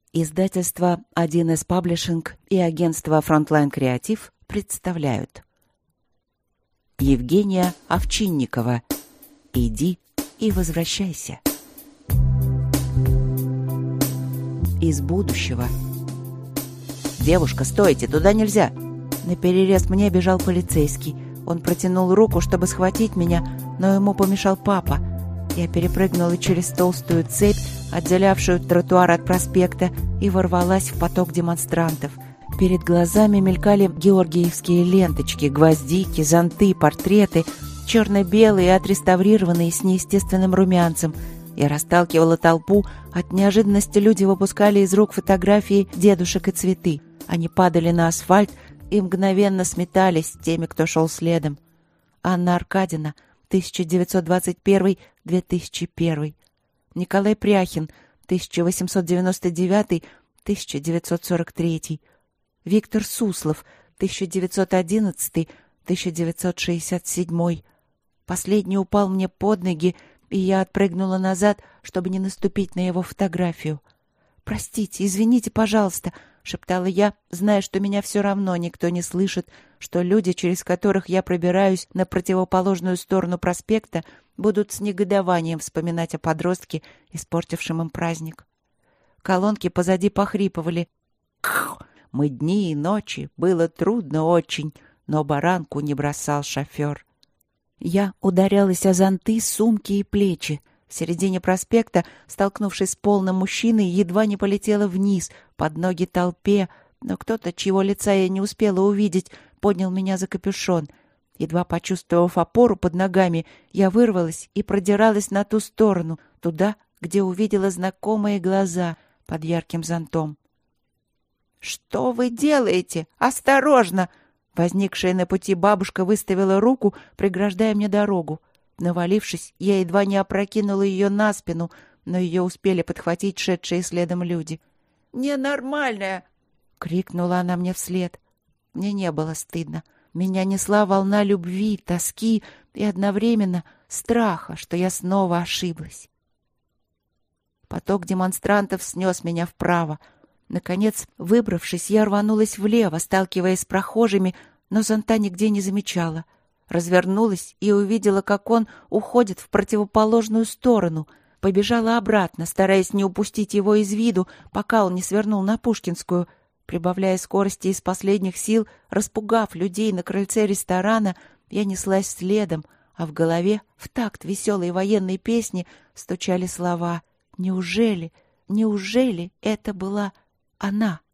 Издательство 1С Паблишинг и агентство Frontline Креатив представляют Евгения Овчинникова «Иди и возвращайся». Из будущего. «Девушка, стойте, туда нельзя!» Наперерез мне бежал полицейский. Он протянул руку, чтобы схватить меня, но ему помешал папа. Я перепрыгнула через толстую цепь, отделявшую тротуар от проспекта, и ворвалась в поток демонстрантов. Перед глазами мелькали георгиевские ленточки, гвоздики, зонты, портреты, черно-белые, отреставрированные с неестественным румянцем. Я расталкивала толпу. От неожиданности люди выпускали из рук фотографии дедушек и цветы. Они падали на асфальт и мгновенно сметались теми, кто шел следом. Анна Аркадина, 1921-2001. Николай Пряхин, 1899-1943. Виктор Суслов, 1911-1967. Последний упал мне под ноги, и я отпрыгнула назад, чтобы не наступить на его фотографию. «Простите, извините, пожалуйста», — шептала я, зная, что меня все равно никто не слышит, что люди, через которых я пробираюсь на противоположную сторону проспекта, будут с негодованием вспоминать о подростке, испортившем им праздник. Колонки позади похрипывали. «Мы дни и ночи, было трудно очень, но баранку не бросал шофер». Я ударялась о зонты, сумки и плечи. В середине проспекта, столкнувшись с полным мужчиной, едва не полетела вниз, под ноги толпе, но кто-то, чьего лица я не успела увидеть, поднял меня за капюшон. Едва почувствовав опору под ногами, я вырвалась и продиралась на ту сторону, туда, где увидела знакомые глаза под ярким зонтом. «Что вы делаете? Осторожно!» Возникшая на пути бабушка выставила руку, преграждая мне дорогу. Навалившись, я едва не опрокинула ее на спину, но ее успели подхватить шедшие следом люди. «Ненормальная!» — крикнула она мне вслед. Мне не было стыдно. Меня несла волна любви, тоски и одновременно страха, что я снова ошиблась. Поток демонстрантов снес меня вправо. Наконец, выбравшись, я рванулась влево, сталкиваясь с прохожими, но зонта нигде не замечала. Развернулась и увидела, как он уходит в противоположную сторону. Побежала обратно, стараясь не упустить его из виду, пока он не свернул на Пушкинскую. Прибавляя скорости из последних сил, распугав людей на крыльце ресторана, я неслась следом, а в голове, в такт веселой военной песни, стучали слова: «Неужели это была она?»